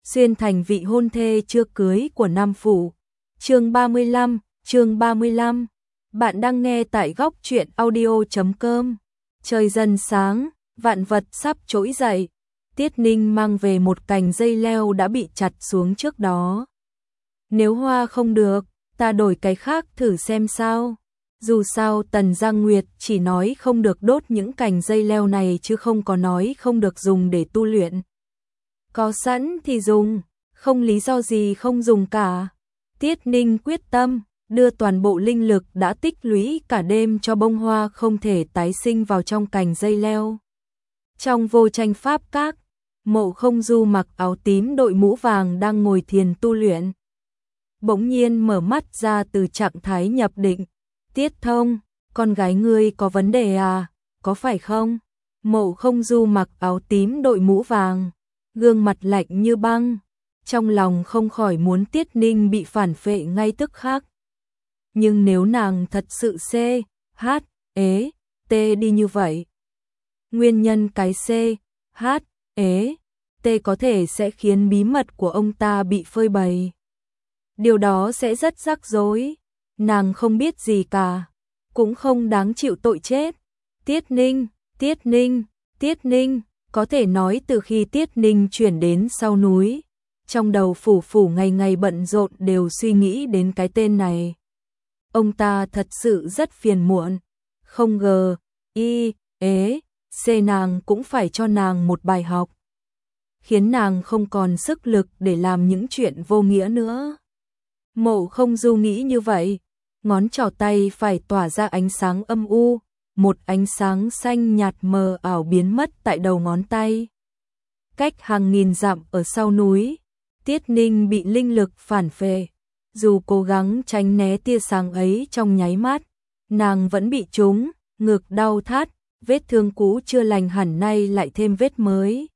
xuyên thành vị hôn thê chưa cưới của Nam Phủ. Chương 35, bạn đang nghe tại góc truyện audio.com. Trời dần sáng, vạn vật sắp trỗi dậy. Tiết Ninh mang về một cành dây leo đã bị chặt xuống trước đó. Nếu hoa không được, ta đổi cái khác thử xem sao. Dù sao Tần Giang Nguyệt chỉ nói không được đốt những cành dây leo này chứ không có nói không được dùng để tu luyện. Có sẵn thì dùng, không lý do gì không dùng cả. Tiết Ninh quyết tâm, đưa toàn bộ linh lực đã tích lũy cả đêm cho bông hoa không thể tái sinh vào trong cành dây leo. Trong vô tranh pháp các, Mộ Không Du mặc áo tím đội mũ vàng đang ngồi thiền tu luyện. Bỗng nhiên mở mắt ra từ trạng thái nhập định. Tiết Thông, con gái ngươi có vấn đề à, có phải không? Mộ Không Du mặc áo tím đội mũ vàng, gương mặt lạnh như băng, trong lòng không khỏi muốn Tiết Ninh bị phản phệ ngay tức khắc. Nhưng nếu nàng thật sự CHT đi như vậy, nguyên nhân cái CHT có thể sẽ khiến bí mật của ông ta bị phơi bày. Điều đó sẽ rất rắc rối. Nàng không biết gì cả, cũng không đáng chịu tội chết. Tiết Ninh, có thể nói từ khi Tiết Ninh chuyển đến sau núi, trong đầu phủ ngày ngày bận rộn đều suy nghĩ đến cái tên này. Ông ta thật sự rất phiền muộn, không nàng cũng phải cho nàng một bài học, khiến nàng không còn sức lực để làm những chuyện vô nghĩa nữa. Mộ Không Du nghĩ như vậy, ngón trỏ tay phải tỏa ra ánh sáng âm u, một ánh sáng xanh nhạt mờ ảo biến mất tại đầu ngón tay. Cách hàng nghìn dặm ở sau núi, Tiết Ninh bị linh lực phản phệ, dù cố gắng tránh né tia sáng ấy trong nháy mắt, nàng vẫn bị trúng, ngực đau thắt, vết thương cũ chưa lành hẳn nay lại thêm vết mới.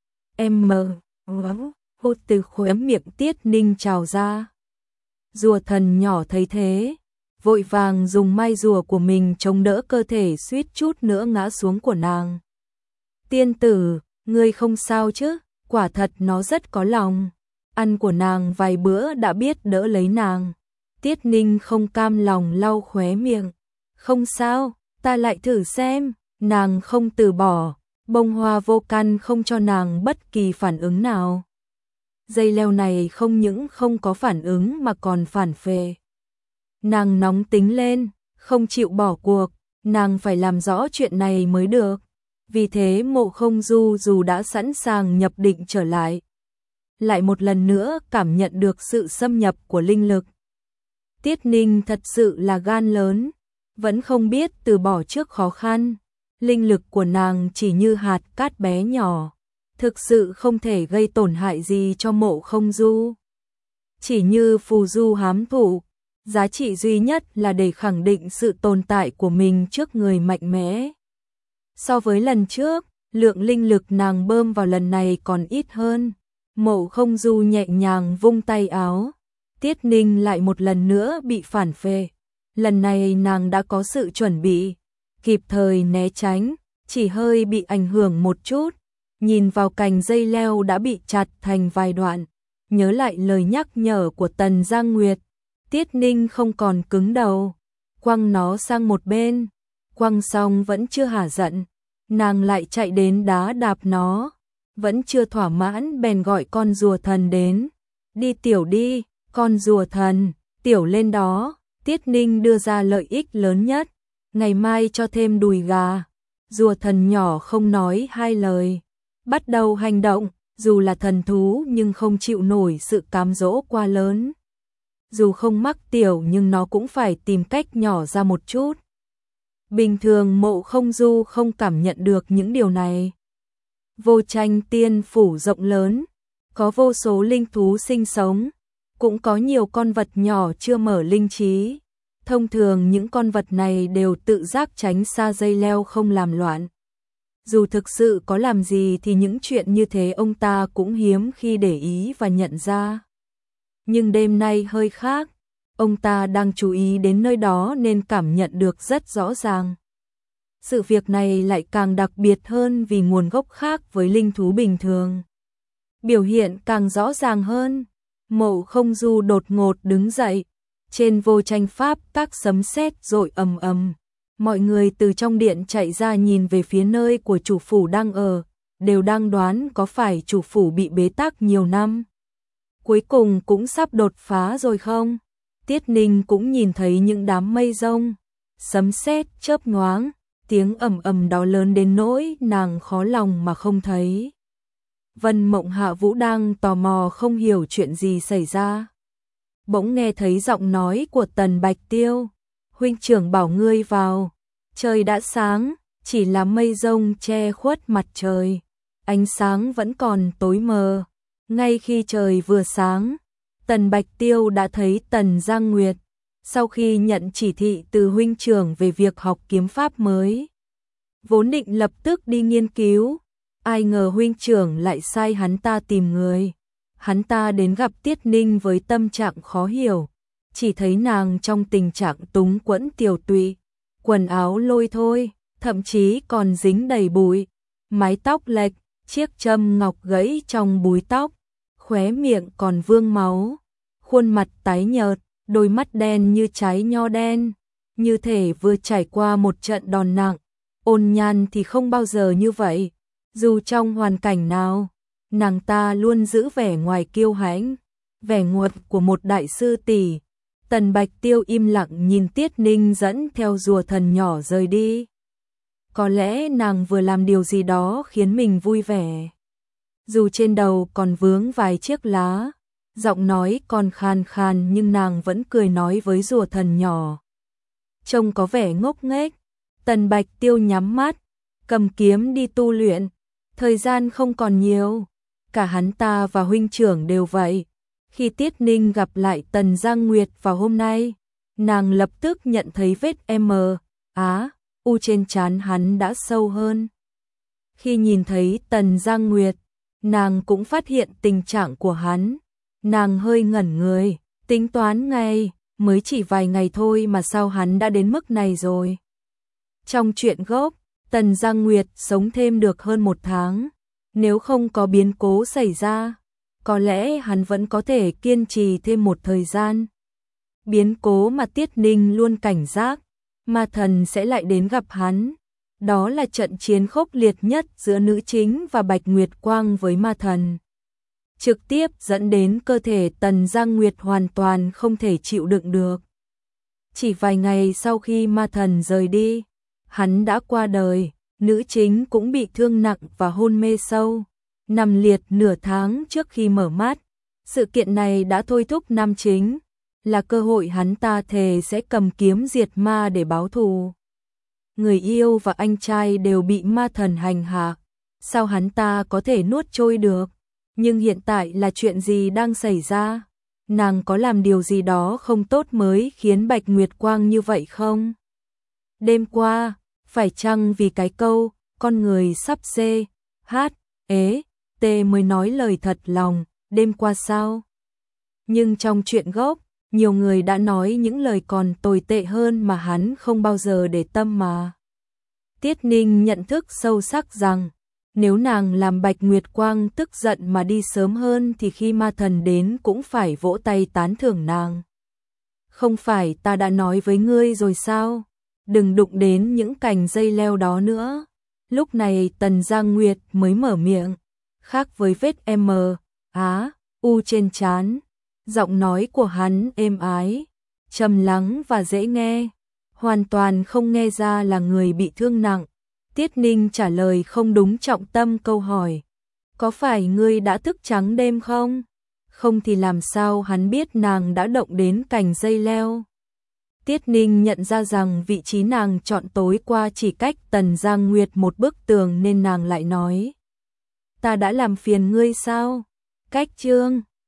Hốt từ khóe miệng Tiết Ninh trào ra. Rùa thần nhỏ thấy thế, vội vàng dùng mai rùa của mình chống đỡ cơ thể suýt chút nữa ngã xuống của nàng. Tiên tử, ngươi không sao chứ? Quả thật nó rất có lòng. Ăn của nàng vài bữa đã biết đỡ lấy nàng. Tiết Ninh không cam lòng lau khóe miệng. Không sao, ta lại thử xem. Nàng không từ bỏ, bông hoa vô căn không cho nàng bất kỳ phản ứng nào. Dây leo này không những không có phản ứng mà còn phản phệ. Nàng nóng tính lên, không chịu bỏ cuộc, nàng phải làm rõ chuyện này mới được. Vì thế Mộ Không Du dù đã sẵn sàng nhập định trở lại, lại một lần nữa cảm nhận được sự xâm nhập của linh lực. Tiết Ninh thật sự là gan lớn, vẫn không biết từ bỏ trước khó khăn. Linh lực của nàng chỉ như hạt cát bé nhỏ, thực sự không thể gây tổn hại gì cho Mộ Không Du. Chỉ như phù du hám thủ, giá trị duy nhất là để khẳng định sự tồn tại của mình trước người mạnh mẽ. So với lần trước, lượng linh lực nàng bơm vào lần này còn ít hơn. Mộ Không Du nhẹ nhàng vung tay áo, Tiết Ninh lại một lần nữa bị phản phệ. Lần này nàng đã có sự chuẩn bị, kịp thời né tránh, chỉ hơi bị ảnh hưởng một chút. Nhìn vào cành dây leo đã bị chặt thành vài đoạn, nhớ lại lời nhắc nhở của Tần Giang Nguyệt, Tiết Ninh không còn cứng đầu, quăng nó sang một bên. Quăng xong vẫn chưa hả giận, nàng lại chạy đến đá đạp nó, vẫn chưa thỏa mãn bèn gọi con rùa thần đến. Đi, con rùa thần, tiểu lên đó. Tiết Ninh đưa ra lợi ích lớn nhất, ngày mai cho thêm đùi gà. Rùa thần nhỏ không nói hai lời, bắt đầu hành động, dù là thần thú nhưng không chịu nổi sự cám dỗ quá lớn. Dù không mắc tiểu nhưng nó cũng phải tìm cách nhỏ ra một chút. Bình thường Mộ Không Du không cảm nhận được những điều này. Vô tranh tiên phủ rộng lớn, có vô số linh thú sinh sống, cũng có nhiều con vật nhỏ chưa mở linh trí. Thông thường những con vật này đều tự giác tránh xa dây leo không làm loạn. Dù thực sự có làm gì thì những chuyện như thế ông ta cũng hiếm khi để ý và nhận ra. Nhưng đêm nay hơi khác, ông ta đang chú ý đến nơi đó nên cảm nhận được rất rõ ràng. Sự việc này lại càng đặc biệt hơn vì nguồn gốc khác với linh thú bình thường. biểu hiện càng rõ ràng hơn. Mộ Không Du đột ngột đứng dậy, trên vô tranh pháp các sấm sét rội ầm ầm. Mọi người từ trong điện chạy ra nhìn về phía nơi của chủ phủ đang ở, đều đang đoán có phải chủ phủ bị bế tắc nhiều năm, cuối cùng cũng sắp đột phá rồi không? Tiết Ninh cũng nhìn thấy những đám mây rông, sấm sét chớp nhoáng, tiếng ầm ầm đó lớn đến nỗi nàng khó lòng mà không thấy. Vân Mộng Hạ Vũ đang tò mò không hiểu chuyện gì xảy ra. Bỗng nghe thấy giọng nói của Tần Bạch Tiêu, huynh trưởng bảo ngươi vào, trời đã sáng, chỉ là mây rông che khuất mặt trời, ánh sáng vẫn còn tối mờ. Ngay khi trời vừa sáng, Tần Bạch Tiêu đã thấy Tần Giang Nguyệt, sau khi nhận chỉ thị từ huynh trưởng về việc học kiếm pháp mới. Vốn định lập tức đi nghiên cứu, ai ngờ huynh trưởng lại sai hắn ta tìm người. Hắn ta đến gặp Tiết Ninh với tâm trạng khó hiểu, chỉ thấy nàng trong tình trạng túng quẫn tiều tụy, quần áo lôi thôi, thậm chí còn dính đầy bụi, mái tóc lệch, chiếc châm ngọc gãy trong búi tóc, khóe miệng còn vương máu, khuôn mặt tái nhợt, đôi mắt đen như trái nho đen, như thể vừa trải qua một trận đòn nặng. Ôn Nhan thì không bao giờ như vậy, dù trong hoàn cảnh nào, nàng ta luôn giữ vẻ ngoài kiêu hãnh, vẻ nguột của một đại sư tỷ. Tần Bạch Tiêu im lặng nhìn Tiết Ninh dẫn theo rùa thần nhỏ rời đi. Có lẽ nàng vừa làm điều gì đó khiến mình vui vẻ. Dù trên đầu còn vướng vài chiếc lá, giọng nói còn khàn khàn nhưng nàng vẫn cười nói với rùa thần nhỏ. Trông có vẻ ngốc nghếch. Tần Bạch Tiêu nhắm mắt, cầm kiếm đi tu luyện. Thời gian không còn nhiều, cả hắn ta và huynh trưởng đều vậy. Khi Tiết Ninh gặp lại Tần Giang Nguyệt vào hôm nay, nàng lập tức nhận thấy vết u trên trán hắn đã sâu hơn. Khi nhìn thấy Tần Giang Nguyệt, nàng cũng phát hiện tình trạng của hắn. Nàng hơi ngẩn người, tính toán ngay, mới chỉ vài ngày thôi mà sao hắn đã đến mức này rồi. Trong truyện gốc, Tần Giang Nguyệt sống thêm được hơn 1 tháng, nếu không có biến cố xảy ra, có lẽ hắn vẫn có thể kiên trì thêm một thời gian. Biến cố mà Tiết Ninh luôn cảnh giác, ma thần sẽ lại đến gặp hắn. Đó là trận chiến khốc liệt nhất giữa nữ chính và Bạch Nguyệt Quang với ma thần, trực tiếp dẫn đến cơ thể Tần Giang Nguyệt hoàn toàn không thể chịu đựng được. Chỉ vài ngày sau khi ma thần rời đi, hắn đã qua đời, nữ chính cũng bị thương nặng và hôn mê sâu, nằm liệt nửa tháng trước khi mở mắt. Sự kiện này đã thôi thúc nam chính, là cơ hội hắn ta thề sẽ cầm kiếm diệt ma để báo thù. Người yêu và anh trai đều bị ma thần hành hạ, sao hắn ta có thể nuốt trôi được? Nhưng hiện tại là chuyện gì đang xảy ra? Nàng có làm điều gì đó không tốt mới khiến Bạch Nguyệt Quang như vậy không? Đêm qua, phải chăng vì cái câu con người sắp mới nói lời thật lòng, đêm qua sao? Nhưng trong truyện gốc, nhiều người đã nói những lời còn tồi tệ hơn mà hắn không bao giờ để tâm mà. Tiết Ninh nhận thức sâu sắc rằng, nếu nàng làm Bạch Nguyệt Quang tức giận mà đi sớm hơn thì khi ma thần đến cũng phải vỗ tay tán thưởng nàng. Không phải ta đã nói với ngươi rồi sao? Đừng đụng đến những cành dây leo đó nữa. Lúc này Tần Giang Nguyệt mới mở miệng, khác với vết u trên trán. Giọng nói của hắn êm ái, trầm lắng và dễ nghe, hoàn toàn không nghe ra là người bị thương nặng. Tiết Ninh trả lời không đúng trọng tâm câu hỏi. Có phải ngươi đã thức trắng đêm không? Không thì làm sao hắn biết nàng đã động đến cành dây leo? Tiết Ninh nhận ra rằng vị trí nàng chọn tối qua chỉ cách Tần Giang Nguyệt một bức tường nên nàng lại nói. Ta đã làm phiền ngươi sao? Cách chương